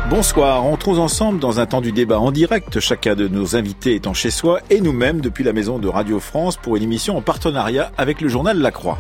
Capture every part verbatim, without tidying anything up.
Bonsoir, entrons ensemble dans un temps du débat en direct, chacun de nos invités étant chez soi et nous-mêmes depuis la maison de Radio France pour une émission en partenariat avec le journal La Croix.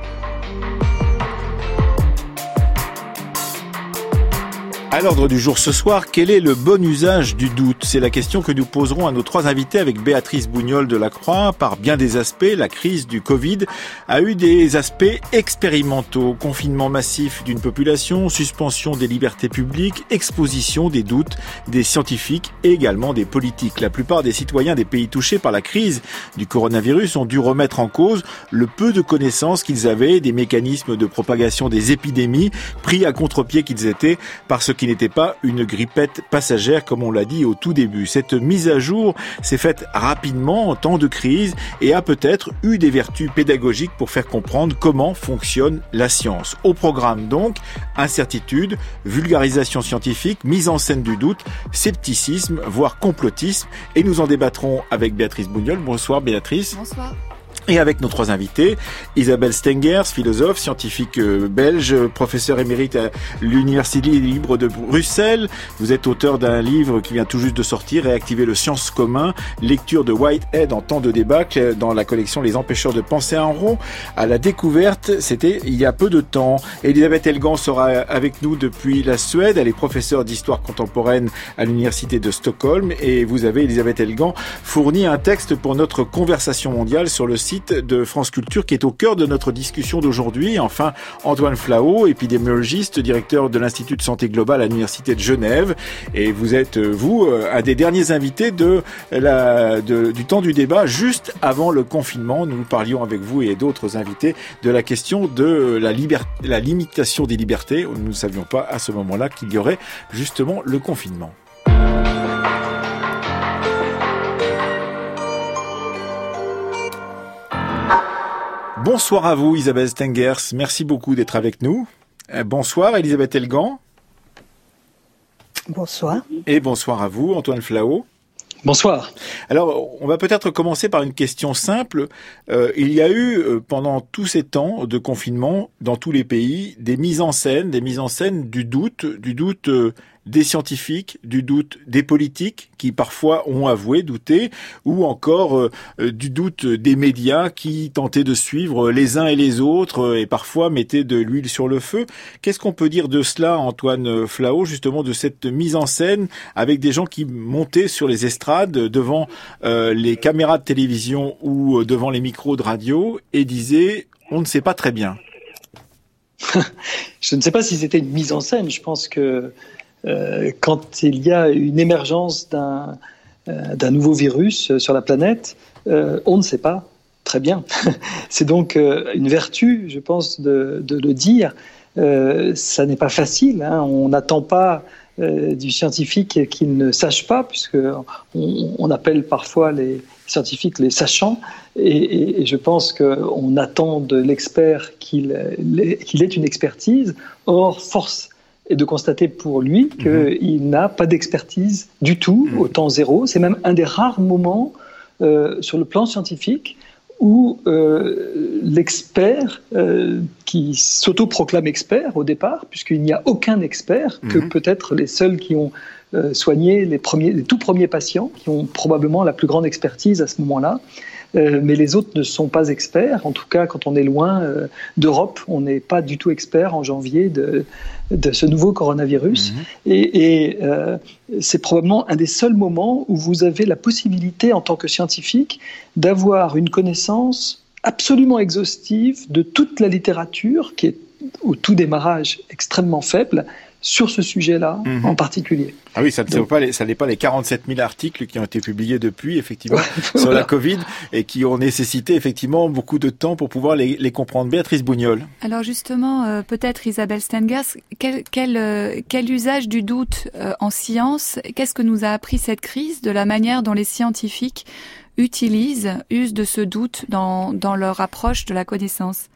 À l'ordre du jour ce soir, quel est le bon usage du doute ? C'est la question que nous poserons à nos trois invités avec Béatrice Bougnol de La Croix. Par bien des aspects, la crise du Covid a eu des aspects expérimentaux. Confinement massif d'une population, suspension des libertés publiques, exposition des doutes des scientifiques et également des politiques. La plupart des citoyens des pays touchés par la crise du coronavirus ont dû remettre en cause le peu de connaissances qu'ils avaient des mécanismes de propagation des épidémies, pris à contre-pied qu'ils étaient par ce qui n'était pas une grippette passagère comme on l'a dit au tout début. Cette mise à jour s'est faite rapidement en temps de crise et a peut-être eu des vertus pédagogiques pour faire comprendre comment fonctionne la science. Au programme donc, incertitude, vulgarisation scientifique, mise en scène du doute, scepticisme, voire complotisme. Et nous en débattrons avec Béatrice Bougnol. Bonsoir Béatrice. Bonsoir. Et avec nos trois invités, Isabelle Stengers, philosophe, scientifique belge, professeur émérite à l'Université libre de Bruxelles. Vous êtes auteur d'un livre qui vient tout juste de sortir, Réactiver le science commun, lecture de Whitehead en temps de débâcle dans la collection Les empêcheurs de penser en rond. À la découverte, c'était il y a peu de temps. Elisabeth Elgan sera avec nous depuis la Suède. Elle est professeure d'histoire contemporaine à l'Université de Stockholm. Et vous avez, Elisabeth Elgan, fourni un texte pour notre conversation mondiale sur le site de France Culture qui est au cœur de notre discussion d'aujourd'hui. Enfin, Antoine Flao, épidémiologiste, directeur de l'Institut de santé globale à l'Université de Genève. Et vous êtes, vous, un des derniers invités de la, de, du temps du débat, juste avant le confinement. Nous parlions avec vous et d'autres invités de la question de la, liber- la limitation des libertés. Nous ne savions pas à ce moment-là qu'il y aurait justement le confinement. Bonsoir à vous, Isabelle Stengers. Merci beaucoup d'être avec nous. Bonsoir, Elisabeth Elgan. Bonsoir. Et bonsoir à vous, Antoine Flao. Bonsoir. Alors, on va peut-être commencer par une question simple. Euh, il y a eu, euh, pendant tous ces temps de confinement, dans tous les pays, des mises en scène, des mises en scène du doute, du doute euh, des scientifiques, du doute des politiques, qui parfois ont avoué douter, ou encore euh, du doute des médias qui tentaient de suivre les uns et les autres, euh, et parfois mettaient de l'huile sur le feu. Qu'est-ce qu'on peut dire de cela, Antoine Flao, justement, de cette mise en scène, avec des gens qui montaient sur les estrades, devant euh, les caméras de télévision ou devant les micros de radio, et disaient « on ne sait pas très bien ». Je ne sais pas si c'était une mise en scène. Je pense que euh, quand il y a une émergence d'un, euh, d'un nouveau virus sur la planète, euh, on ne sait pas très bien. C'est donc euh, une vertu, je pense, de, de le dire. Euh, ça n'est pas facile, hein. On n'attend pas euh, du scientifique qu'il ne sache pas, puisque on, on appelle parfois les scientifiques les sachants, et, et, et je pense qu'on attend de l'expert qu'il, qu'il ait une expertise. Or, force est de constater pour lui qu'il mmh. n'a pas d'expertise du tout, mmh. au temps zéro. C'est même un des rares moments euh, sur le plan scientifique où euh, l'expert, euh, qui s'autoproclame expert au départ, puisqu'il n'y a aucun expert, mmh. que peut-être les seuls qui ont euh, soigné les, premiers, les tout premiers patients, qui ont probablement la plus grande expertise à ce moment-là, euh, mais les autres ne sont pas experts. En tout cas, quand on est loin euh, d'Europe, on n'est pas du tout expert en janvier de, de ce nouveau coronavirus. Mmh. Et, et euh, c'est probablement un des seuls moments où vous avez la possibilité, en tant que scientifique, d'avoir une connaissance absolument exhaustive de toute la littérature, qui est au tout démarrage extrêmement faible, sur ce sujet-là mmh. en particulier. Ah oui, ça ne pas les, ça n'est pas les quarante-sept mille articles qui ont été publiés depuis, effectivement, sur voilà. la Covid, et qui ont nécessité, effectivement, beaucoup de temps pour pouvoir les, les comprendre. Béatrice Bougnol. Alors justement, euh, peut-être Isabelle Stengers, quel, quel, euh, quel usage du doute euh, en science, qu'est-ce que nous a appris cette crise de la manière dont les scientifiques utilisent, usent de ce doute dans, dans leur approche de la connaissance?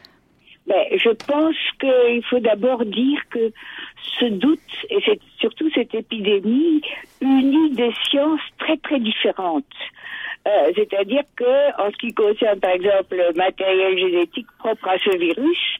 Ben, je pense qu'il faut d'abord dire que ce doute, et c'est surtout cette épidémie, unit des sciences très très différentes. Euh, c'est-à-dire que, en ce qui concerne par exemple le matériel génétique propre à ce virus,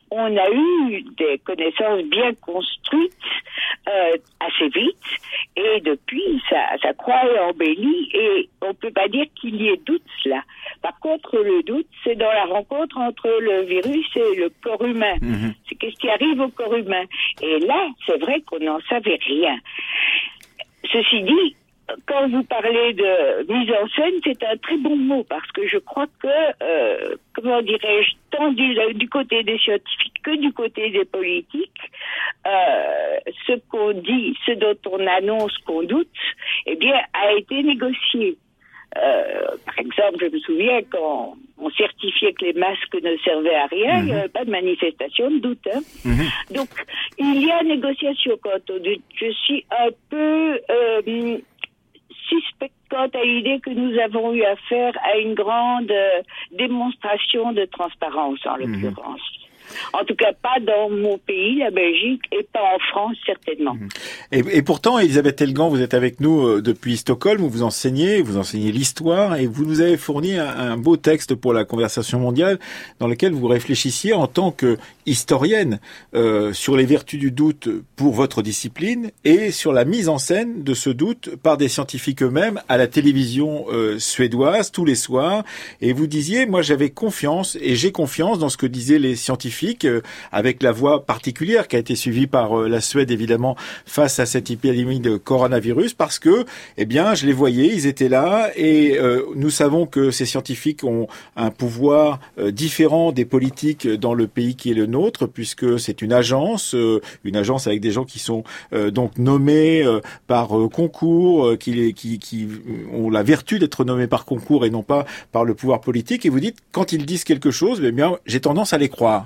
on a eu des connaissances bien construites euh, assez vite, et depuis, ça, ça croît et embellit, et on peut pas dire qu'il y ait doute là. Par contre, le doute, c'est dans la rencontre entre le virus et le corps humain. Mmh. C'est qu'est-ce qui arrive au corps humain. Et là, c'est vrai qu'on n'en savait rien. Ceci dit, quand vous parlez de mise en scène, c'est un très bon mot, parce que je crois que, euh, comment dirais-je, tant du, du côté des scientifiques que du côté des politiques, euh, ce qu'on dit, ce dont on annonce qu'on doute, eh bien, a été négocié. Euh, par exemple, je me souviens quand on certifiait que les masques ne servaient à rien, mmh. il n'y avait pas de manifestation de doute. Hein. Mmh. Donc, il y a négociation quant au doute. Je suis un peu euh, suspecte quant à l'idée que nous avons eu affaire à une grande euh, démonstration de transparence, en l'occurrence. Mmh. En tout cas, pas dans mon pays, la Belgique, et pas en France, certainement. Et, et pourtant, Elisabeth Elgan, vous êtes avec nous euh, depuis Stockholm, où vous enseignez, vous enseignez l'histoire, et vous nous avez fourni un, un beau texte pour la conversation mondiale, dans lequel vous réfléchissiez en tant que historienne euh, sur les vertus du doute pour votre discipline, et sur la mise en scène de ce doute par des scientifiques eux-mêmes à la télévision euh, suédoise, tous les soirs. Et vous disiez, moi j'avais confiance, et j'ai confiance dans ce que disaient les scientifiques, avec la voie particulière qui a été suivie par la Suède, évidemment, face à cette épidémie de coronavirus, parce que, eh bien, je les voyais, ils étaient là, et euh, nous savons que ces scientifiques ont un pouvoir euh, différent des politiques dans le pays qui est le nôtre, puisque c'est une agence, euh, une agence avec des gens qui sont euh, donc nommés euh, par euh, concours, euh, qui, qui, qui ont la vertu d'être nommés par concours et non pas par le pouvoir politique, et vous dites, quand ils disent quelque chose, eh bien, j'ai tendance à les croire.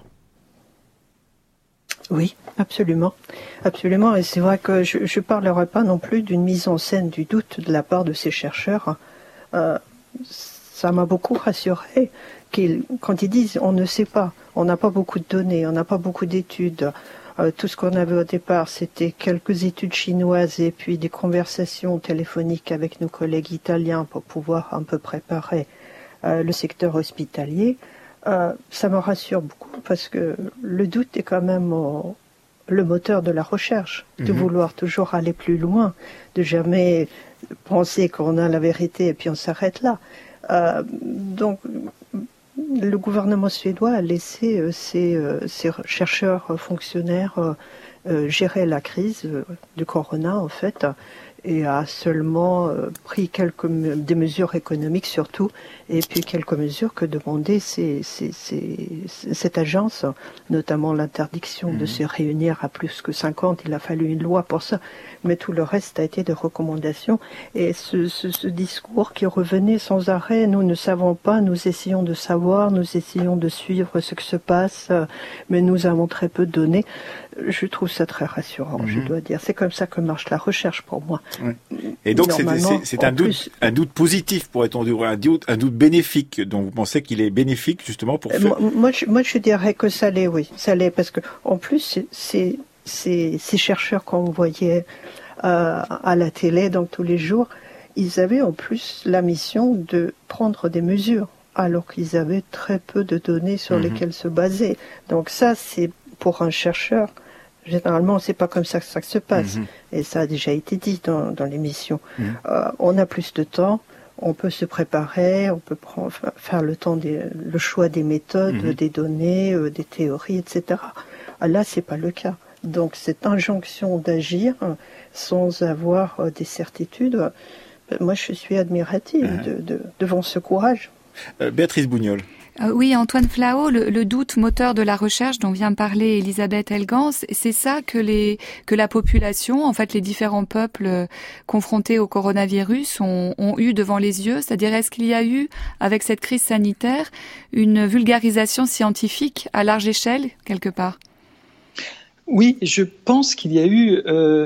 Oui, absolument, absolument. Et c'est vrai que je ne parlerai pas non plus d'une mise en scène du doute de la part de ces chercheurs. Euh, ça m'a beaucoup rassuré qu'ils, quand ils disent on ne sait pas, on n'a pas beaucoup de données, on n'a pas beaucoup d'études. Euh, tout ce qu'on avait au départ, c'était quelques études chinoises et puis des conversations téléphoniques avec nos collègues italiens pour pouvoir un peu préparer euh, le secteur hospitalier. Euh, ça me rassure beaucoup parce que le doute est quand même au, le moteur de la recherche, de mmh. vouloir toujours aller plus loin, de jamais penser qu'on a la vérité et puis on s'arrête là. Euh, donc, le gouvernement suédois a laissé euh, ses, euh, ses chercheurs euh, fonctionnaires euh, euh, gérer la crise euh, du corona en fait, et a seulement euh, pris quelques des mesures économiques surtout, et puis quelques mesures que demandait ces, ces, ces, cette agence, notamment l'interdiction mmh. de se réunir à plus que cinquante. Il a fallu une loi pour ça, mais tout le reste a été des recommandations. Et ce, ce, ce discours qui revenait sans arrêt, nous ne savons pas, nous essayons de savoir, nous essayons de suivre ce que se passe, mais nous avons très peu de données. Je trouve ça très rassurant, mmh. je dois dire. C'est comme ça que marche la recherche pour moi. Oui. Et donc c'est, c'est, c'est un, doute, plus... un doute positif, pourrait-on dire, un doute, un doute bénéfique. Donc vous pensez qu'il est bénéfique justement pour faire... Moi, moi, je, moi je dirais que ça l'est, oui. Ça l'est parce que en plus, c'est, c'est, c'est, ces chercheurs qu'on voyait euh, à la télé, donc tous les jours, ils avaient en plus la mission de prendre des mesures, alors qu'ils avaient très peu de données sur mmh. lesquelles se baser. Donc ça, c'est pour un chercheur... Généralement, c'est pas comme ça que ça se passe. Mmh. Et ça a déjà été dit dans, dans l'émission. Mmh. Euh, on a plus de temps, on peut se préparer, on peut prendre, faire le temps des, le choix des méthodes, mmh. des données, euh, des théories, et cetera. Là, c'est pas le cas. Donc, cette injonction d'agir euh, sans avoir euh, des certitudes, euh, moi, je suis admirative mmh. de, de, devant ce courage. Euh, Béatrice Bougnol. Euh, oui, Antoine Flao, le, le doute moteur de la recherche dont vient parler Elisabeth Elgan, c'est ça que les que la population, en fait les différents peuples euh, confrontés au coronavirus ont, ont eu devant les yeux. C'est-à-dire, est-ce qu'il y a eu, avec cette crise sanitaire, une vulgarisation scientifique à large échelle, quelque part ? Oui, je pense qu'il y a eu euh,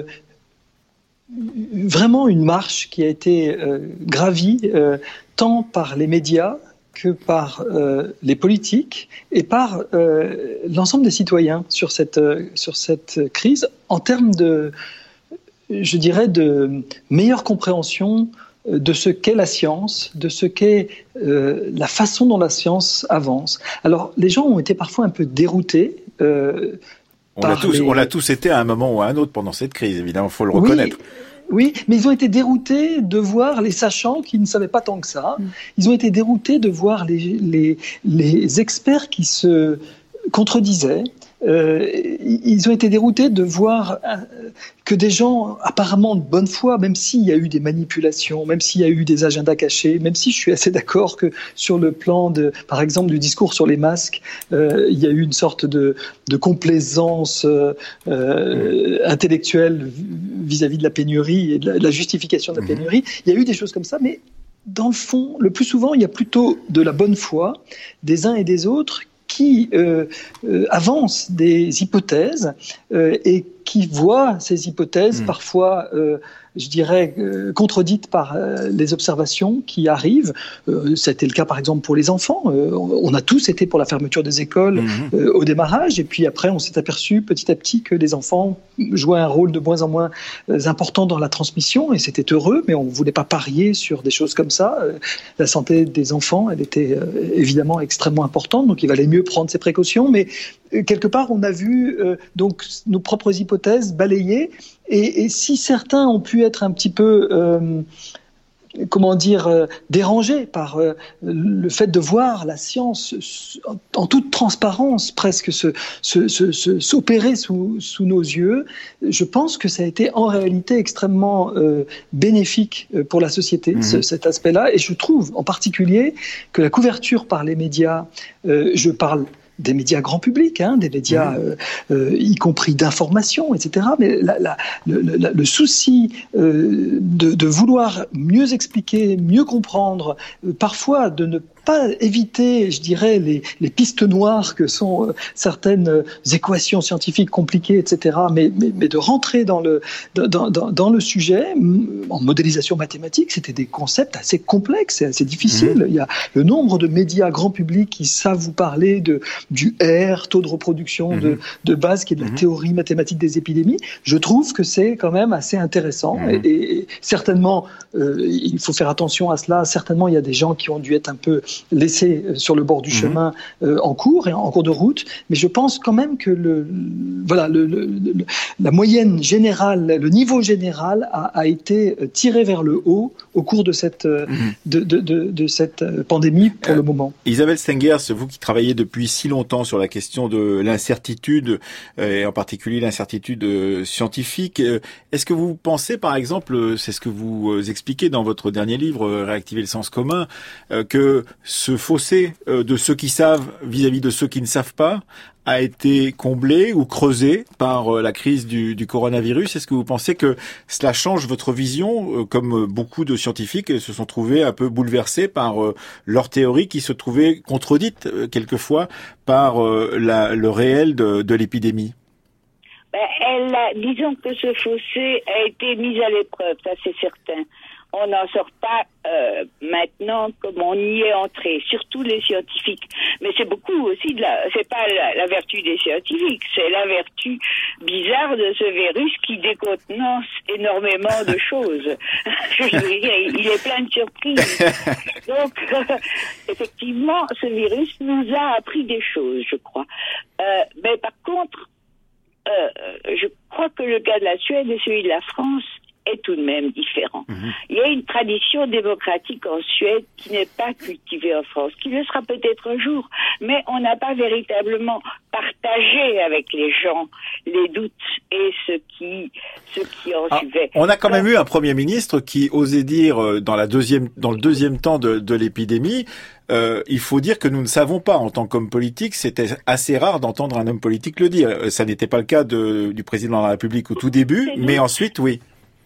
vraiment une marche qui a été euh, gravie euh, tant par les médias que par euh, les politiques et par euh, l'ensemble des citoyens sur cette, euh, sur cette crise, en termes de, je dirais, de meilleure compréhension de ce qu'est la science, de ce qu'est euh, la façon dont la science avance. Alors, les gens ont été parfois un peu déroutés Euh, on l'a tous, les... on l'a tous été à un moment ou à un autre pendant cette crise, évidemment, faut le reconnaître. Oui. Oui, mais ils ont été déroutés de voir les sachants qui ne savaient pas tant que ça. Ils ont été déroutés de voir les, les, les experts qui se contredisaient. Euh, ils ont été déroutés de voir que des gens apparemment de bonne foi, même s'il y a eu des manipulations, même s'il y a eu des agendas cachés, même si je suis assez d'accord que sur le plan, de, par exemple, du discours sur les masques, euh, il y a eu une sorte de, de complaisance euh, euh, intellectuelle vis-à-vis de la pénurie et de la, de la justification de la pénurie. Il y a eu des choses comme ça, mais dans le fond, le plus souvent, il y a plutôt de la bonne foi des uns et des autres qui euh, euh, avancent des hypothèses euh, et qui voient ces hypothèses mmh. parfois, euh, je dirais, euh, contredites par euh, les observations qui arrivent. Euh, C'était le cas, par exemple, pour les enfants. Euh, on a tous été pour la fermeture des écoles mmh. euh, au démarrage, et puis après, on s'est aperçu petit à petit que les enfants jouaient un rôle de moins en moins euh, important dans la transmission, et c'était heureux, mais on ne voulait pas parier sur des choses comme ça. Euh, la santé des enfants, elle était euh, évidemment extrêmement importante, donc il valait mieux prendre ses précautions, mais euh, quelque part, on a vu euh, donc nos propres hypothèses balayées, et, et si certains ont pu être un petit peu euh, comment dire, euh, dérangés par euh, le fait de voir la science en, en toute transparence presque se, se, se, se, s'opérer sous, sous nos yeux, je pense que ça a été en réalité extrêmement euh, bénéfique pour la société, mmh. ce, cet aspect-là, et je trouve en particulier que la couverture par les médias, euh, je parle des médias grand public, hein, des médias mmh. euh, euh, y compris d'information, et cetera. Mais la, la, le, le, le souci euh, de, de vouloir mieux expliquer, mieux comprendre, euh, parfois de ne pas éviter, je dirais, les, les pistes noires que sont euh, certaines euh, équations scientifiques compliquées, et cetera, mais, mais, mais de rentrer dans le, dans, dans, dans le sujet, en modélisation mathématique, c'était des concepts assez complexes et assez difficiles. Mmh. Il y a le nombre de médias grand public qui savent vous parler de, du R, taux de reproduction mmh. de, de base, qui est de la mmh. théorie mathématique des épidémies. Je trouve que c'est quand même assez intéressant, mmh. et, et certainement, euh, il faut faire attention à cela, certainement il y a des gens qui ont dû être un peu laissés sur le bord du mmh. chemin euh, en cours et en cours de route, mais je pense quand même que le, voilà, le, le, le, la moyenne générale, le niveau général a, a été tiré vers le haut au cours de cette, mmh. de, de, de, de cette pandémie pour euh, le moment. Isabelle Stengers, vous qui travaillez depuis si longtemps sur la question de l'incertitude, et en particulier l'incertitude scientifique, est-ce que vous pensez, par exemple, c'est ce que vous expliquez dans votre dernier livre, Réactiver le sens commun, que ce fossé de ceux qui savent vis-à-vis de ceux qui ne savent pas a été comblé ou creusé par la crise du, du coronavirus? Est-ce que vous pensez que cela change votre vision, comme beaucoup de scientifiques se sont trouvés un peu bouleversés par leurs théories qui se trouvaient contredites quelquefois par la, le réel de, de l'épidémie? Ben, elle a, disons que ce fossé a été mis à l'épreuve, ça c'est certain. On n'en sort pas euh, maintenant comme on y est entré, surtout les scientifiques. Mais c'est beaucoup aussi de la, c'est pas la, la vertu des scientifiques, c'est la vertu bizarre de ce virus qui décontenance énormément de choses. Je veux dire, il est plein de surprises. Donc, euh, effectivement, ce virus nous a appris des choses, je crois. Euh, mais par contre, euh, je crois que le cas de la Suède et celui de la France est tout de même différent. Mmh. Il y a une tradition démocratique en Suède qui n'est pas cultivée en France, qui le sera peut-être un jour, mais on n'a pas véritablement partagé avec les gens les doutes et ce qui, ce qui en ah, suivait. On a quand même eu un Premier ministre qui osait dire dans la deuxième, dans le deuxième temps de, de l'épidémie, Euh, il faut dire que nous ne savons pas en tant qu'homme politique. C'était assez rare d'entendre un homme politique le dire. Ça n'était pas le cas de, du président de la République au tout début, mais ensuite, oui.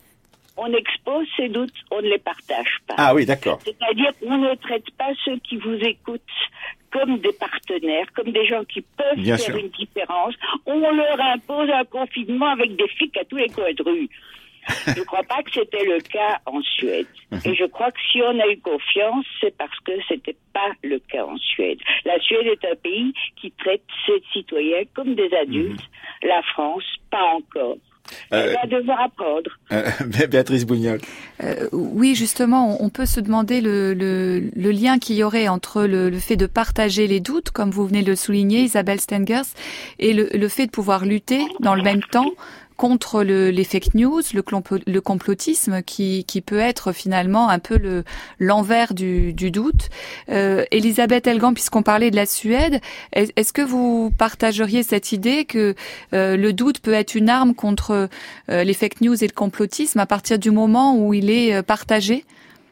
On expose ces doutes, on ne les partage pas. Ah oui, d'accord. C'est-à-dire qu'on ne traite pas ceux qui vous écoutent comme des partenaires, comme des gens qui peuvent Bien faire sûr. Une différence. On leur impose un confinement avec des flics à tous les coins de rue. Je ne crois pas que c'était le cas en Suède. Et je crois que si on a eu confiance, c'est parce que c'était pas le cas en Suède. La Suède est un pays qui traite ses citoyens comme des adultes. La France, pas encore. Euh, Elle va devoir apprendre. Euh, Béatrice Bougnol. Euh, oui, justement, on peut se demander le, le, le lien qu'il y aurait entre le, le fait de partager les doutes, comme vous venez de le souligner, Isabelle Stengers, et le, le fait de pouvoir lutter dans le même temps contre le, les fake news, le, le complotisme qui, qui peut être finalement un peu le, l'envers du, du doute. Euh, Elisabeth Elgan, puisqu'on parlait de la Suède, est, est-ce que vous partageriez cette idée que euh, le doute peut être une arme contre euh, les fake news et le complotisme à partir du moment où il est euh, partagé ?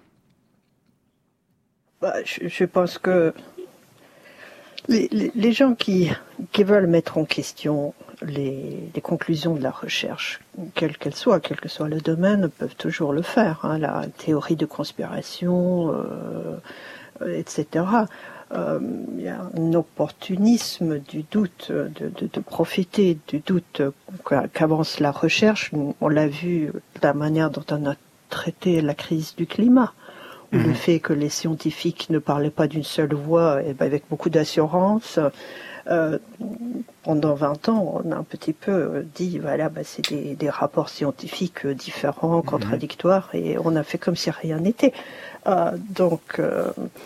Bah, je, je pense que les, les, les gens qui, qui veulent mettre en question Les, les conclusions de la recherche, quelle qu'elle soit, quel que soit le domaine, peuvent toujours le faire. Hein, la théorie de conspiration, euh, et cetera. Euh, il y a un opportunisme du doute, de, de, de profiter du doute qu'avance la recherche. On l'a vu de la manière dont on a traité la crise du climat. Mmh. Le fait que les scientifiques ne parlaient pas d'une seule voix, et ben avec beaucoup d'assurance. Euh, pendant vingt ans, on a un petit peu dit, voilà, bah, c'est des, des rapports scientifiques différents, contradictoires, et on a fait comme si rien n'était. Euh, donc, euh,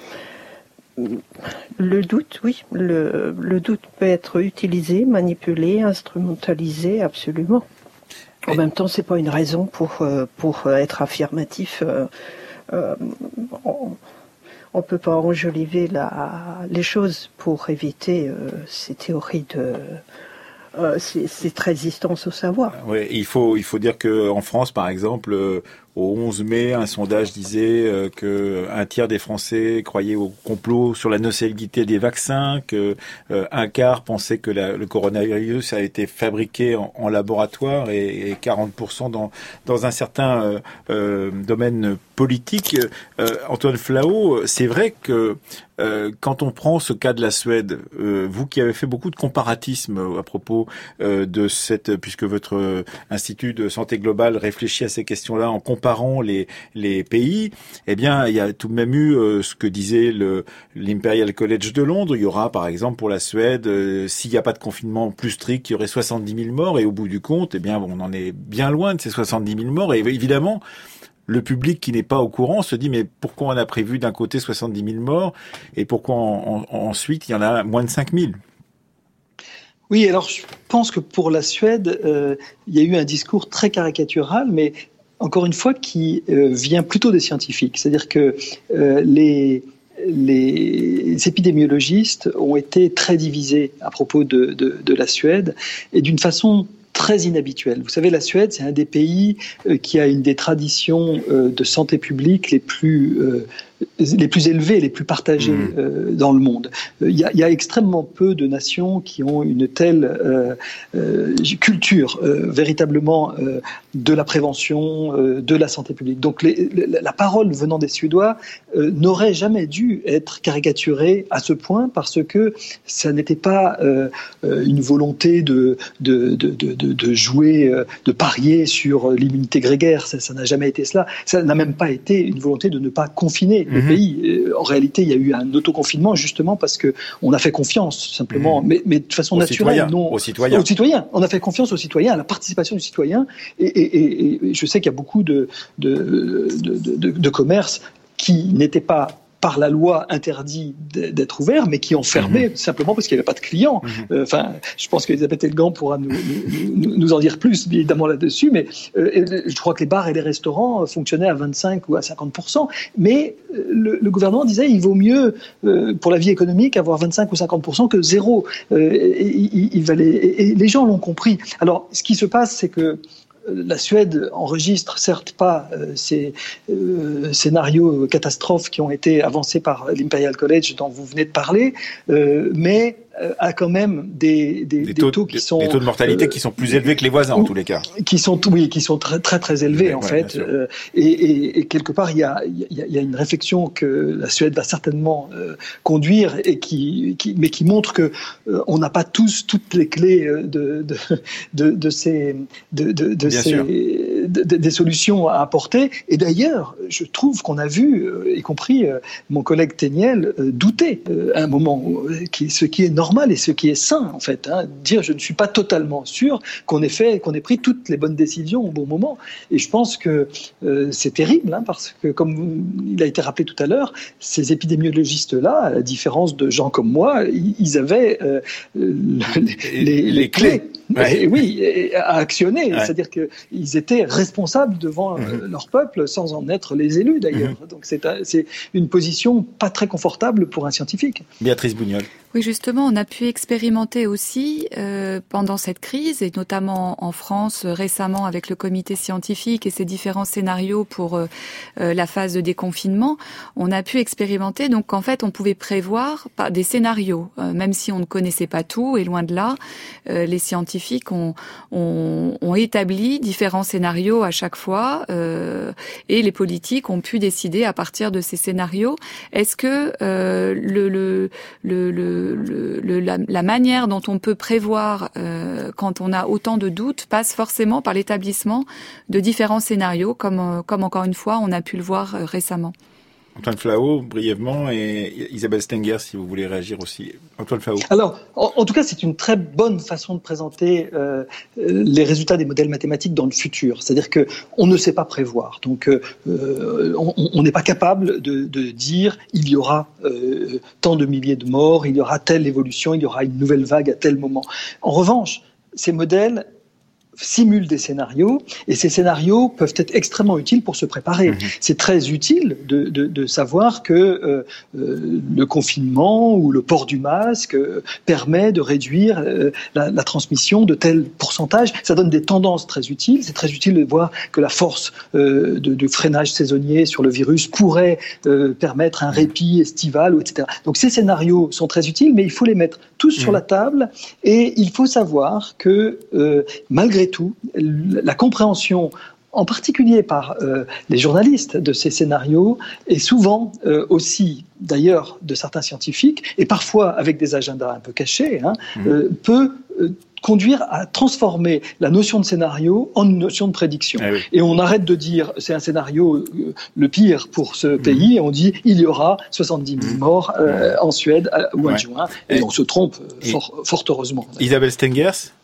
le doute, oui, le, le doute peut être utilisé, manipulé, instrumentalisé, absolument. En même temps, c'est pas une raison pour, pour être affirmatif. Euh, euh, on, On ne peut pas enjoliver la, les choses pour éviter euh, ces théories de euh, ces, cette résistance au savoir. Oui, il faut il faut dire que en France, par exemple, euh, au onze mai, un sondage disait euh, que un tiers des Français croyaient au complot sur la nocivité des vaccins, que euh, un quart pensait que la, le coronavirus a été fabriqué en, en laboratoire et, et quarante pour cent dans dans un certain euh, euh, domaine politique. Euh, Antoine Flahault, c'est vrai que euh, quand on prend ce cas de la Suède, euh, vous qui avez fait beaucoup de comparatisme à propos euh, de cette, puisque votre euh, institut de santé globale réfléchit à ces questions-là en comparant les les pays, eh bien il y a tout de même eu euh, ce que disait le l'Imperial College de Londres. Il y aura par exemple pour la Suède, euh, s'il n'y a pas de confinement plus strict, il y aurait soixante-dix mille morts, et au bout du compte, eh bien on en est bien loin de ces soixante-dix mille morts. Et évidemment, le public qui n'est pas au courant se dit mais pourquoi on a prévu d'un côté soixante-dix mille morts et pourquoi en, en, ensuite il y en a moins de cinq mille? Oui, alors je pense que pour la Suède, euh, il y a eu un discours très caricatural, mais encore une fois qui euh, vient plutôt des scientifiques. C'est-à-dire que euh, les, les épidémiologistes ont été très divisés à propos de, de, de la Suède, et d'une façon très inhabituelle. Vous savez, la Suède, c'est un des pays euh, qui a une des traditions euh, de santé publique les plus euh, les plus élevées, les plus partagées mmh. euh, dans le monde. Il y, a, il y a extrêmement peu de nations qui ont une telle euh, euh, culture euh, véritablement euh, de la prévention, euh, de la santé publique. Donc les, les, la parole venant des Suédois euh, n'aurait jamais dû être caricaturée à ce point, parce que ça n'était pas euh, une volonté de, de, de, de, de jouer, de parier sur l'immunité grégaire. Ça, ça n'a jamais été cela. Ça n'a même pas été une volonté de ne pas confiner le mmh. pays. En réalité, il y a eu un autoconfinement justement parce que on a fait confiance simplement, mmh. mais, mais de façon aux naturelle, citoyens, non aux citoyens. Aux citoyens. On a fait confiance aux citoyens, à la participation du citoyen. Et, et, et, et je sais qu'il y a beaucoup de de, de, de, de commerces qui n'étaient pas par la loi interdit d'être ouvert, mais qui ont fermé mmh. simplement parce qu'il n'y avait pas de clients. Mmh. Euh, enfin, je pense qu'Elisabeth Elgan pourra nous, nous, nous en dire plus, évidemment, là-dessus, mais euh, je crois que les bars et les restaurants fonctionnaient à vingt-cinq ou à cinquante pour cent, mais le, le gouvernement disait il vaut mieux, euh, pour la vie économique, avoir vingt-cinq ou cinquante pour cent que zéro. Euh, il, il valait, et, et les gens l'ont compris. Alors, ce qui se passe, c'est que la Suède enregistre certes pas euh, ces euh, scénarios catastrophes qui ont été avancés par l'Imperial College dont vous venez de parler, euh, mais euh, a quand même des, des, des, taux, des taux qui sont des taux de mortalité euh, qui sont plus élevés que les voisins en tous les cas. Qui sont oui, qui sont très très très élevés oui, en ouais, fait. Euh, et, et, et quelque part il y a il y a, il y a une réflexion que la Suède va certainement euh, conduire et qui, qui mais qui montre que euh, on n'a pas tous toutes les clés de de de, de ces de de, de ces de, des solutions à apporter. Et d'ailleurs, je trouve qu'on a vu, euh, y compris euh, mon collègue Téniel, euh, douter euh, à un moment, euh, qui, ce qui est normal et ce qui est sain, en fait. Hein, dire je ne suis pas totalement sûr qu'on ait fait, qu'on ait pris toutes les bonnes décisions au bon moment. Et je pense que euh, c'est terrible, hein, parce que, comme il a été rappelé tout à l'heure, ces épidémiologistes-là, à la différence de gens comme moi, ils avaient euh, les, les, les, les clés. clés. Ouais. Et oui, et à actionner. Ouais. C'est-à-dire qu'ils étaient responsables devant mmh. leur peuple, sans en être les élus d'ailleurs. Mmh. Donc c'est, c'est une position pas très confortable pour un scientifique. Béatrice Bougnol. Oui, justement, on a pu expérimenter aussi euh, pendant cette crise, et notamment en France euh, récemment avec le comité scientifique et ses différents scénarios pour euh, euh, la phase de déconfinement, on a pu expérimenter donc qu'en fait on pouvait prévoir par des scénarios, euh, même si on ne connaissait pas tout, et loin de là, euh, les scientifiques ont, ont, ont établi différents scénarios à chaque fois, euh, et les politiques ont pu décider à partir de ces scénarios. Est-ce que euh, le, le, le, le Le, le, la, la manière dont on peut prévoir euh, quand on a autant de doutes passe forcément par l'établissement de différents scénarios, comme, euh, comme encore une fois on a pu le voir euh, récemment. Antoine Flao, brièvement, et Isabelle Stenger, si vous voulez réagir aussi. Antoine Flao. Alors, en, en tout cas, c'est une très bonne façon de présenter euh, les résultats des modèles mathématiques dans le futur. C'est-à-dire que on ne sait pas prévoir. Donc, euh, on n'est pas capable de, de dire il y aura euh, tant de milliers de morts, il y aura telle évolution, il y aura une nouvelle vague à tel moment. En revanche, ces modèles simulent des scénarios, et ces scénarios peuvent être extrêmement utiles pour se préparer. Mmh. C'est très utile de, de, de savoir que euh, euh, le confinement ou le port du masque euh, permet de réduire euh, la, la transmission de tel pourcentage. Ça donne des tendances très utiles. C'est très utile de voir que la force euh, de, de freinage saisonnier sur le virus pourrait euh, permettre un répit estival, et cetera. Donc ces scénarios sont très utiles, mais il faut les mettre tous mmh. sur la table, et il faut savoir que euh, malgré tout, la compréhension, en particulier par euh, les journalistes de ces scénarios, et souvent euh, aussi, d'ailleurs, de certains scientifiques, et parfois avec des agendas un peu cachés, hein, mmh. euh, peut euh, conduire à transformer la notion de scénario en une notion de prédiction. Ah oui. Et on arrête de dire c'est un scénario euh, le pire pour ce mmh. pays, et on dit il y aura soixante-dix mille mmh. morts euh, mmh. en Suède euh, au mois ouais. de juin, et, et on se trompe euh, fort, fort heureusement. Isabelle Stengers.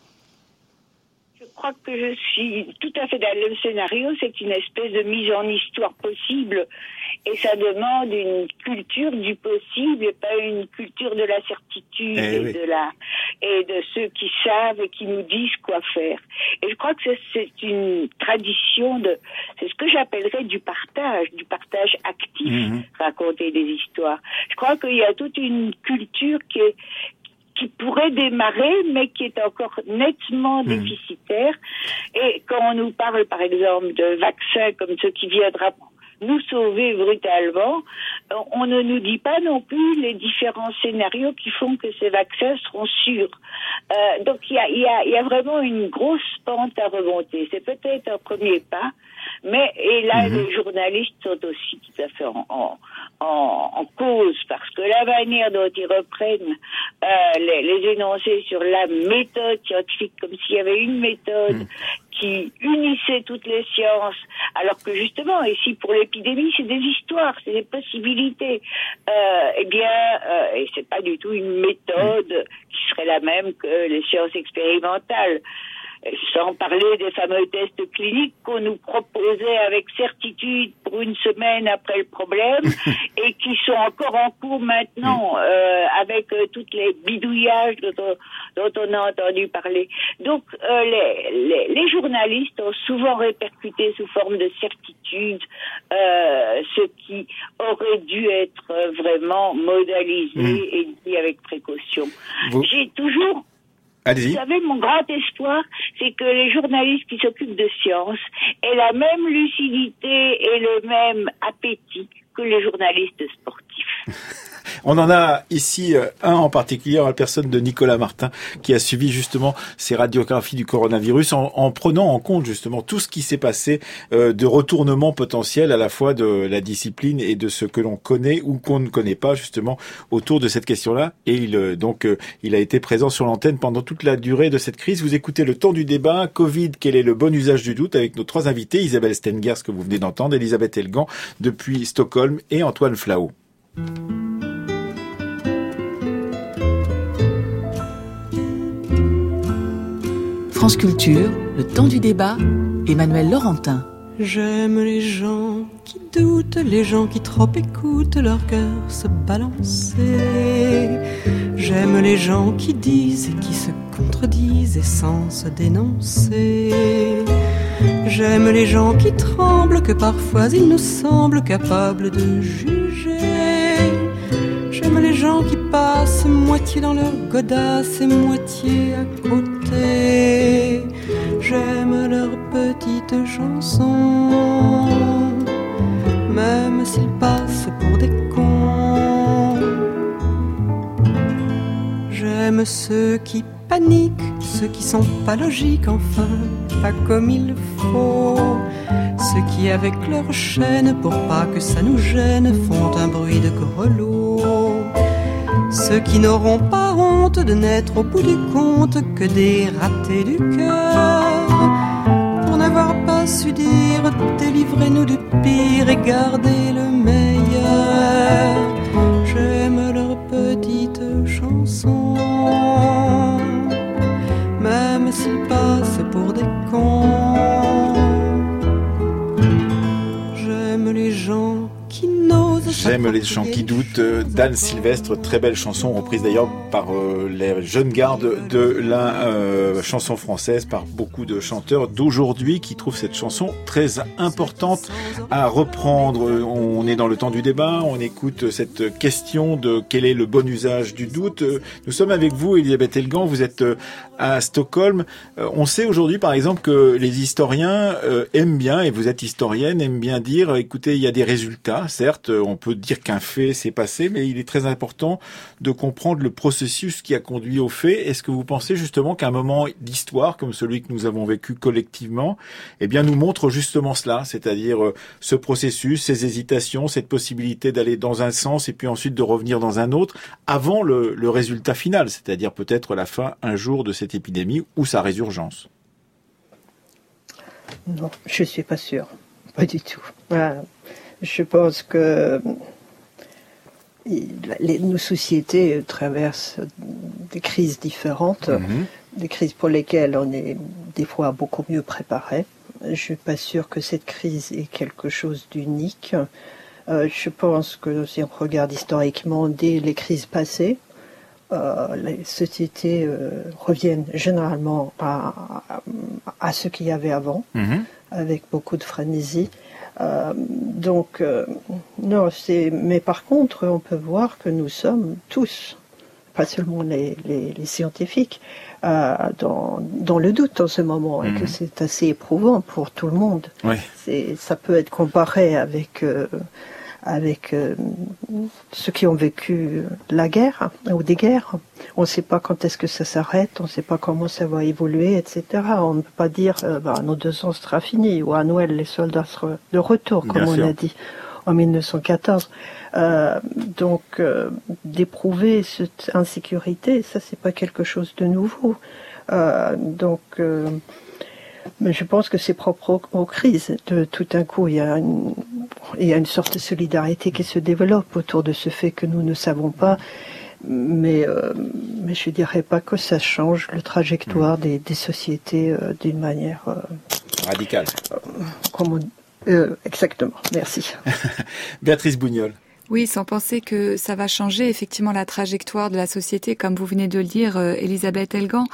Je crois que je suis tout à fait dans le scénario, c'est une espèce de mise en histoire possible, et ça demande une culture du possible et pas une culture de la certitude eh et oui. de la et de ceux qui savent et qui nous disent quoi faire. Et je crois que c'est, c'est une tradition de, c'est ce que j'appellerais du partage, du partage actif, mmh. raconter des histoires. Je crois qu'il y a toute une culture qui est qui pourrait démarrer, mais qui est encore nettement mmh. déficitaire. Et quand on nous parle, par exemple, de vaccins comme ce qui viendra nous sauver brutalement, on ne nous dit pas non plus les différents scénarios qui font que ces vaccins seront sûrs. Euh, donc il y a, y, a, y a vraiment une grosse pente à remonter. C'est peut-être un premier pas, mais et là mmh. les journalistes sont aussi tout à fait en, en, en, en cause, parce que la manière dont ils reprennent euh, les, les énoncés sur la méthode scientifique, comme s'il y avait une méthode mmh. qui unissait toutes les sciences, alors que justement, ici pour l'épidémie, c'est des histoires, c'est des possibilités. Euh, eh bien, euh, et c'est pas du tout une méthode qui serait la même que les sciences expérimentales. Sans parler des fameux tests cliniques qu'on nous proposait avec certitude pour une semaine après le problème et qui sont encore en cours maintenant euh, avec euh, toutes les bidouillages dont on, dont on a entendu parler. Donc euh, les, les, les journalistes ont souvent répercuté sous forme de certitude euh, ce qui aurait dû être vraiment modélisé mmh. et dit avec précaution. Vous... J'ai toujours Allez-y. Vous savez, mon grand espoir, c'est que les journalistes qui s'occupent de sciences aient la même lucidité et le même appétit que les journalistes sportifs. On en a ici un en particulier, la personne de Nicolas Martin, qui a suivi justement ces radiographies du coronavirus en, en prenant en compte justement tout ce qui s'est passé euh, de retournement potentiel à la fois de la discipline et de ce que l'on connaît ou qu'on ne connaît pas justement autour de cette question-là. Et il, euh, donc, euh, il a été présent sur l'antenne pendant toute la durée de cette crise. Vous écoutez Le Temps du débat, Covid, quel est le bon usage du doute, avec nos trois invités, Isabelle Stengers que vous venez d'entendre, Elisabeth Elgan depuis Stockholm et Antoine Flau. France Culture, Le Temps du débat, Emmanuel Laurentin. J'aime les gens qui doutent, les gens qui trop écoutent leur cœur se balancer. J'aime les gens qui disent et qui se contredisent et sans se dénoncer. J'aime les gens qui tremblent, que parfois ils nous semblent capables de juger. J'aime les gens qui passent moitié dans leur godasse et moitié à côté. J'aime leurs petites chansons, même s'ils passent pour des cons. J'aime ceux qui paniquent, ceux qui sont pas logiques, enfin, pas comme il faut. Ceux qui avec leur chaîne, pour pas que ça nous gêne, font un bruit de grelot. Ceux qui n'auront pas honte de n'être au bout du compte que des ratés du cœur, pour n'avoir pas su dire délivrez-nous du pire et gardez le meilleur. J'aime leurs petites chansons, même s'ils passent pour des cons. J'aime les gens qui n'osent. J'aime les gens qui doutent, d'Anne Sylvestre, très belle chanson, reprise d'ailleurs par euh, les jeunes gardes de la euh, chanson française, par beaucoup de chanteurs d'aujourd'hui qui trouvent cette chanson très importante à reprendre. On est dans le temps du débat, on écoute cette question de quel est le bon usage du doute. Nous sommes avec vous, Elisabeth Elgan, vous êtes à Stockholm. On sait aujourd'hui par exemple que les historiens aiment bien, et vous êtes historienne, aiment bien dire, écoutez, il y a des résultats, certes, on peut dire qu'un fait s'est passé, mais il est très important de comprendre le processus qui a conduit au fait. Est-ce que vous pensez justement qu'un moment d'histoire comme celui que nous avons vécu collectivement, eh bien, nous montre justement cela, c'est-à-dire euh, ce processus, ces hésitations, cette possibilité d'aller dans un sens et puis ensuite de revenir dans un autre, avant le, le résultat final, c'est-à-dire peut-être la fin un jour de cette épidémie ou sa résurgence? Non, je suis pas sûre, pas du tout. Voilà. Je pense que les, nos sociétés traversent des crises différentes, mmh. des crises pour lesquelles on est des fois beaucoup mieux préparé. Je ne suis pas sûre que cette crise est quelque chose d'unique. Euh, je pense que si on regarde historiquement, dès les crises passées, euh, les sociétés euh, reviennent généralement à, à, à ce qu'il y avait avant, mmh. avec beaucoup de frénésie. Euh, donc, euh, non, c'est. Mais par contre, on peut voir que nous sommes tous, pas seulement les, les, les scientifiques, euh, dans, dans le doute en ce moment, mmh. et que c'est assez éprouvant pour tout le monde. Oui. C'est, ça peut être comparé avec, euh, avec euh, ceux qui ont vécu la guerre ou des guerres. On ne sait pas quand est-ce que ça s'arrête, on ne sait pas comment ça va évoluer, et cetera. On ne peut pas dire euh, bah, nos deux ans sera fini, ou à Noël les soldats seront de retour, comme Bien on sûr. a dit en mille neuf cent quatorze. Euh, donc euh, d'éprouver cette insécurité, ça c'est pas quelque chose de nouveau. Euh, donc, euh, mais je pense que c'est propre aux, aux crises. De, tout d'un coup, il y a une, il y a une sorte de solidarité qui se développe autour de ce fait que nous ne savons pas. Mais, euh, mais je ne dirais pas que ça change le trajectoire mmh. des, des sociétés euh, d'une manière euh, radicale. Euh, comme on, euh, exactement, merci. Béatrice Bougnol. Oui, sans penser que ça va changer effectivement la trajectoire de la société, comme vous venez de le dire, euh, Elisabeth Elgan.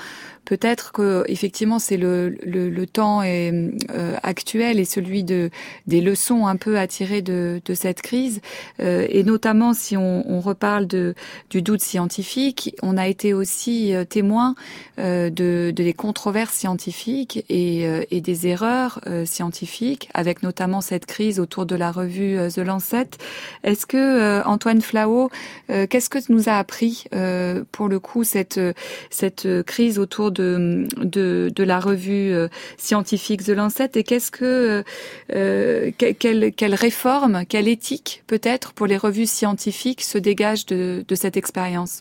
peut-être que effectivement c'est le le, le temps est, euh, actuel et celui de des leçons un peu à tirer de de cette crise, euh, et notamment si on, on reparle de du doute scientifique, on a été aussi euh, témoin euh, de de des controverses scientifiques et euh, et des erreurs euh, scientifiques, avec notamment cette crise autour de la revue euh, The Lancet. Est-ce que euh, Antoine Flahault, euh, qu'est-ce que nous a appris euh, pour le coup cette cette crise autour de de, de la revue euh, scientifique The Lancet, et qu'est-ce que euh, quelle quelle réforme, quelle éthique peut-être pour les revues scientifiques se dégage de de cette expérience?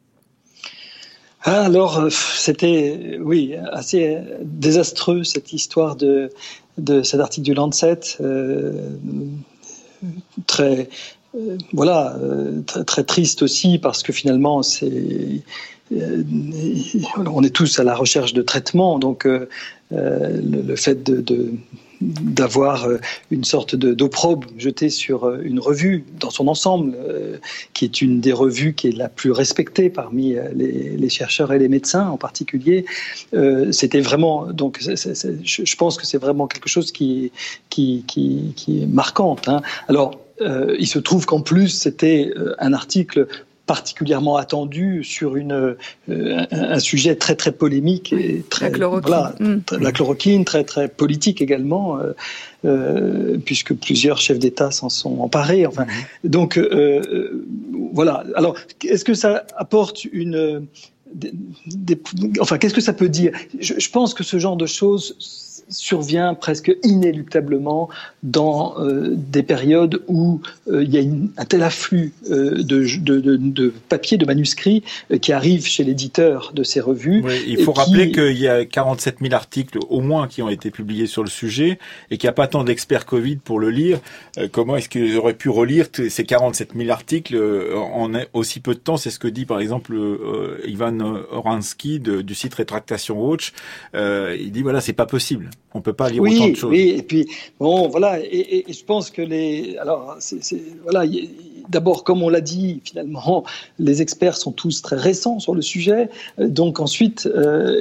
Ah, alors c'était oui assez désastreux cette histoire de de cet article du Lancet, euh, très euh, voilà euh, très, très triste aussi parce que finalement c'est euh, on est tous à la recherche de traitement, donc euh, le, le fait de, de d'avoir une sorte de, d'opprobre jeté sur une revue dans son ensemble, euh, qui est une des revues qui est la plus respectée parmi les, les chercheurs et les médecins en particulier. Euh, c'était vraiment, donc c'est, c'est, c'est, je pense que c'est vraiment quelque chose qui, qui, qui, qui est marquante, hein. Alors, euh, il se trouve qu'en plus, c'était un article particulièrement attendu sur une, euh, un, un sujet très très polémique et très, la chloroquine, voilà, mmh. la chloroquine très très politique également, euh, euh, puisque plusieurs chefs d'État s'en sont emparés. Enfin, mmh. donc euh, voilà. Alors, est-ce que ça apporte une, des, des, enfin, qu'est-ce que ça peut dire? je, je pense que ce genre de choses survient presque inéluctablement dans euh, des périodes où euh, il y a une, un tel afflux euh, de, de, de, de papiers, de manuscrits euh, qui arrivent chez l'éditeur de ces revues. Oui, il faut qui... rappeler qu'il y a quarante-sept mille articles au moins qui ont été publiés sur le sujet et qu'il n'y a pas tant d'experts Covid pour le lire. Euh, comment est-ce qu'ils auraient pu relire ces quarante-sept mille articles euh, en aussi peu de temps? C'est ce que dit par exemple euh, Ivan Oransky de, du site Rétractation Watch. Euh, il dit voilà, c'est pas possible. On peut pas lire oui, autant de choses. Oui, et puis bon, voilà, et, et, et je pense que les, alors, c'est, c'est, voilà, y, d'abord, comme on l'a dit, finalement, les experts sont tous très récents sur le sujet, donc ensuite, euh,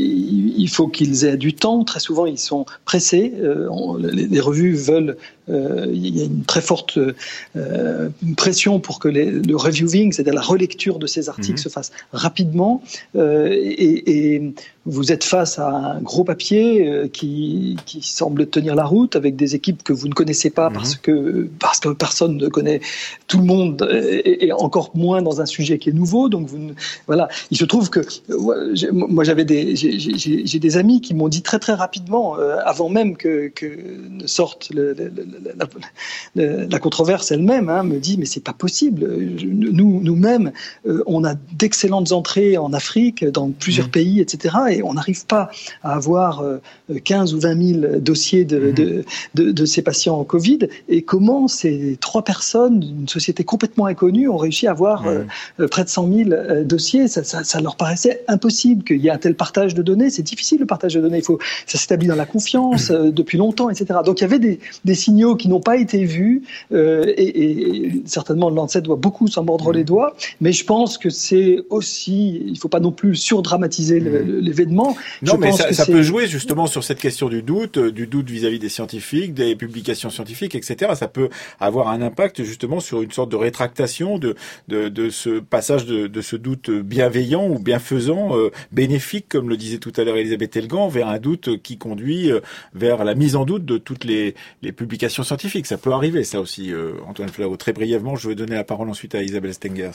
il faut qu'ils aient du temps. Très souvent, ils sont pressés. Euh, on, les, les revues veulent. Euh, il y a une très forte euh, pression pour que les, le reviewing, c'est-à-dire la relecture de ces articles, mmh. se fasse rapidement. Euh, et, et vous êtes face à un gros papier euh, qui, qui semble tenir la route avec des équipes que vous ne connaissez pas mmh. parce que parce que personne ne connaît tout le monde et, et encore moins dans un sujet qui est nouveau. Donc vous, voilà. Il se trouve que euh, moi j'avais des j'ai, j'ai, j'ai des amis qui m'ont dit très très rapidement euh, avant même que, que ne sorte le, le, le La, la, la controverse elle-même, hein, me dit mais c'est pas possible. Nous, nous-mêmes, euh, on a d'excellentes entrées en Afrique, dans plusieurs mmh. pays, et cetera. Et on n'arrive pas à avoir euh, quinze ou vingt mille dossiers de, mmh. de, de, de ces patients en Covid. Et comment ces trois personnes d'une société complètement inconnue ont réussi à avoir mmh. euh, près de cent mille euh, dossiers? Ça, ça, ça leur paraissait impossible qu'il y ait un tel partage de données. C'est difficile le partage de données. Il faut, ça s'établit dans la confiance euh, depuis longtemps, et cetera. Donc il y avait des, des signaux qui n'ont pas été vus euh, et, et certainement le Lancet doit beaucoup s'en mordre mmh. les doigts, mais je pense que c'est aussi, il ne faut pas non plus surdramatiser mmh. le, l'événement. Non, je mais pense ça, que ça c'est... peut jouer justement sur cette question du doute, du doute vis-à-vis des scientifiques, des publications scientifiques, et cetera. Ça peut avoir un impact justement sur une sorte de rétractation de de, de ce passage de, de ce doute bienveillant ou bienfaisant, euh, bénéfique, comme le disait tout à l'heure Elisabeth Elgan, vers un doute qui conduit euh, vers la mise en doute de toutes les, les publications scientifiques. Ça peut arriver, ça aussi, euh, Antoine Flahault. Très brièvement, je vais donner la parole ensuite à Isabelle Stengers.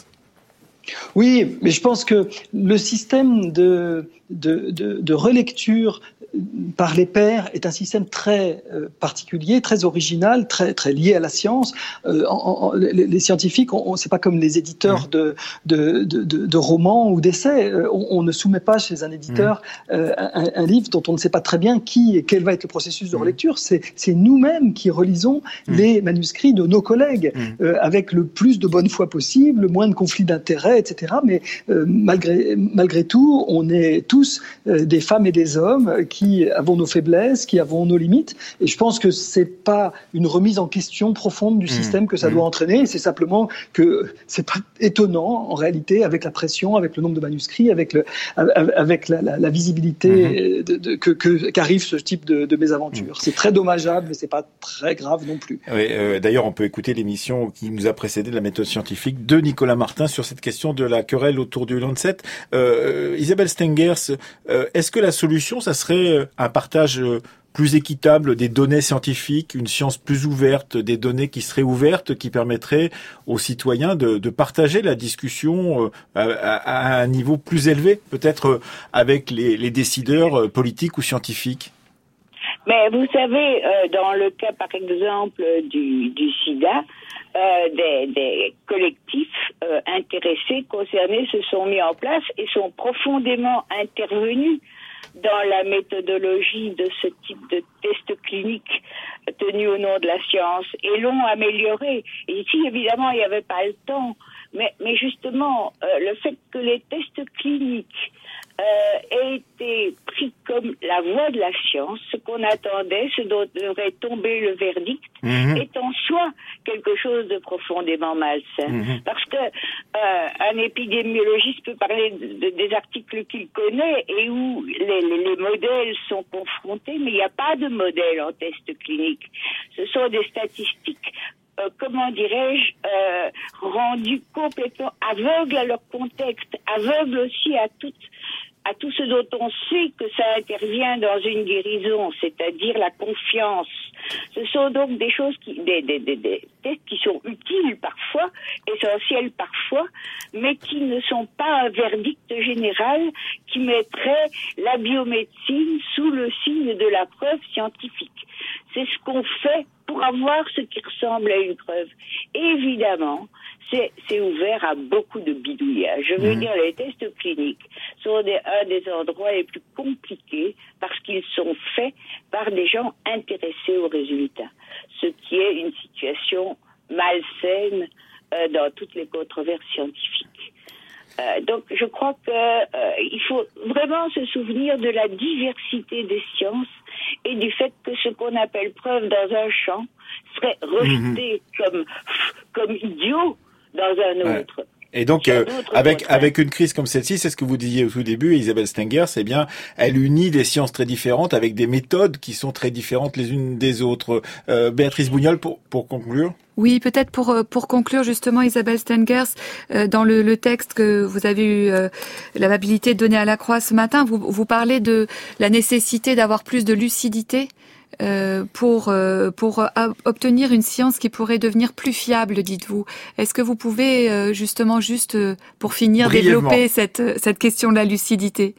Oui, mais je pense que le système de, de, de, de relecture par les pairs est un système très euh, particulier, très original, très très lié à la science. Euh, en, en, les, les scientifiques, on, on, c'est pas comme les éditeurs de de, de, de, de romans ou d'essais. On, on ne soumet pas chez un éditeur euh, un, un livre dont on ne sait pas très bien qui et quel va être le processus de relecture. C'est, c'est nous-mêmes qui relisons mmh. les manuscrits de nos collègues mmh. euh, avec le plus de bonne foi possible, le moins de conflits d'intérêts, et cetera. Mais euh, malgré malgré tout, on est tous euh, des femmes et des hommes qui qui avons nos faiblesses, qui avons nos limites. Et je pense que c'est pas une remise en question profonde du mmh. système que ça mmh. doit entraîner. C'est simplement que c'est pas étonnant, en réalité, avec la pression, avec le nombre de manuscrits, avec, le, avec la, la, la visibilité mmh. de, de, que, que, qu'arrive ce type de, de mésaventures. Mmh. C'est très dommageable, mais c'est pas très grave non plus. Oui, euh, d'ailleurs, on peut écouter l'émission qui nous a précédé de la méthode scientifique de Nicolas Martin sur cette question de la querelle autour du Lancet. Euh, Isabelle Stengers, euh, est-ce que la solution, ça serait un partage plus équitable des données scientifiques, une science plus ouverte, des données qui seraient ouvertes, qui permettraient aux citoyens de, de partager la discussion à, à, à un niveau plus élevé, peut-être avec les, les décideurs politiques ou scientifiques? Mais vous savez, euh, dans le cas, par exemple, du, du sida, euh, des, des collectifs euh, intéressés, concernés, se sont mis en place et sont profondément intervenus dans la méthodologie de ce type de test clinique tenu au nom de la science et l'ont amélioré. Et ici, évidemment, il n'y avait pas le temps. Mais, mais justement, euh, le fait que les tests cliniques euh, aient été pris comme la voie de la science, ce qu'on attendait, ce dont devrait tomber le verdict, mmh. est en soi quelque chose de profondément malsain. Mmh. Parce que euh, un épidémiologiste peut parler de, de, des articles qu'il connaît et où les, les, les modèles sont confrontés, mais il n'y a pas de modèle en test clinique. Ce sont des statistiques Euh, comment dirais-je, euh, rendus complètement aveugles à leur contexte, aveugles aussi à tout, à tout ce dont on sait que ça intervient dans une guérison, c'est-à-dire la confiance. Ce sont donc des choses qui, des, des, des, des tests qui sont utiles parfois, essentiels parfois, mais qui ne sont pas un verdict général qui mettrait la biomédecine sous le signe de la preuve scientifique. C'est ce qu'on fait pour avoir ce qui ressemble à une preuve. Et évidemment, c'est, c'est ouvert à beaucoup de bidouillage. Je veux mmh. dire, les tests cliniques sont des, un des endroits les plus compliqués parce qu'ils sont faits par des gens intéressés aux résultats. Ce qui est une situation malsaine euh, dans toutes les controverses scientifiques. Euh, donc, je crois que euh, il faut vraiment se souvenir de la diversité des sciences et du fait que ce qu'on appelle preuve dans un champ serait rejeté mmh. comme comme idiot dans un autre. Ouais. Et donc, euh, avec avec une crise comme celle-ci, c'est ce que vous disiez au tout début, Isabelle Stengers, c'est bien, elle unit des sciences très différentes avec des méthodes qui sont très différentes les unes des autres. Euh, Béatrice Bougnol, pour pour conclure. Oui, peut-être pour pour conclure justement, Isabelle Stengers, euh, dans le, le texte que vous avez eu euh, l'amabilité de donner à la Croix ce matin, vous vous parlez de la nécessité d'avoir plus de lucidité euh, pour euh, pour a, obtenir une science qui pourrait devenir plus fiable, dites-vous. Est-ce que vous pouvez euh, justement juste euh, pour finir développer cette cette question de la lucidité?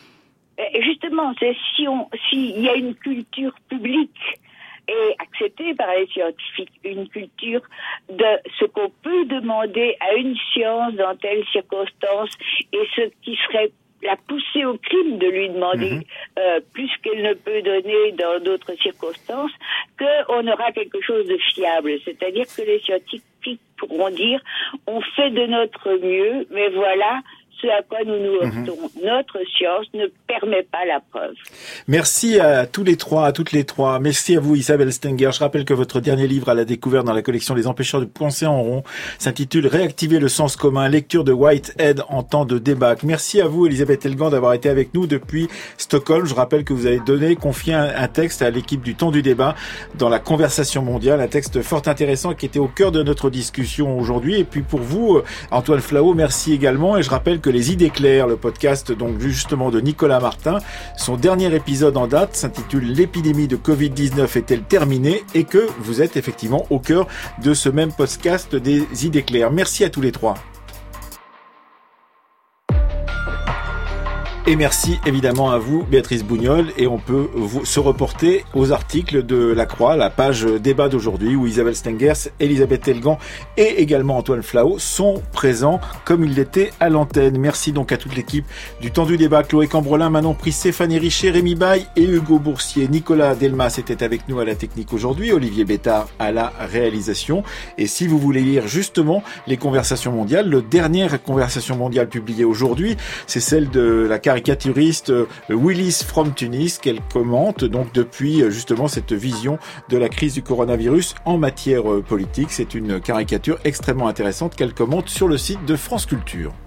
Justement, c'est si on s'il y a une culture publique et acceptée par les scientifiques, une culture de ce qu'on peut demander à une science dans telle circonstance et ce qui serait la pousser au crime de lui demander mmh. euh, plus qu'elle ne peut donner dans d'autres circonstances, qu'on aura quelque chose de fiable. C'est-à-dire que les scientifiques pourront dire on fait de notre mieux, mais voilà ce à quoi nous nous heurtons. Mmh. Notre science ne permet pas la preuve. Merci à tous les trois, à toutes les trois. Merci à vous, Isabelle Stengers. Je rappelle que votre dernier livre à la découverte dans la collection Les Empêcheurs de penser en rond s'intitule Réactiver le sens commun, lecture de Whitehead en temps de débâcle. Merci à vous, Elisabeth Elgan, d'avoir été avec nous depuis Stockholm. Je rappelle que vous avez donné, confié un, un texte à l'équipe du Temps du débat dans la conversation mondiale, un texte fort intéressant qui était au cœur de notre discussion aujourd'hui. Et puis pour vous, Antoine Flahault, merci également. Et je rappelle que Les Idées claires, le podcast donc justement de Nicolas Martin, son dernier épisode en date s'intitule L'épidémie de covid dix-neuf est-elle terminée, et que vous êtes effectivement au cœur de ce même podcast des Idées claires. Merci à tous les trois. Et merci évidemment à vous, Béatrice Bougnol, et on peut vous, se reporter aux articles de La Croix, la page débat d'aujourd'hui, où Isabelle Stengers, Elisabeth Elgan et également Antoine Flahault sont présents comme ils l'étaient à l'antenne. Merci donc à toute l'équipe du Temps du débat, Chloé Cambrelin, Manon Prissé, Stéphanie Richer, Rémi Baille et Hugo Boursier. Nicolas Delmas était avec nous à la technique aujourd'hui, Olivier Bétard à la réalisation. Et si vous voulez lire justement les conversations mondiales, le dernière conversation mondiale publiée aujourd'hui, c'est celle de la caricaturiste Willis from Tunis qu'elle commente donc depuis justement cette vision de la crise du coronavirus en matière politique. C'est une caricature extrêmement intéressante qu'elle commente sur le site de France Culture.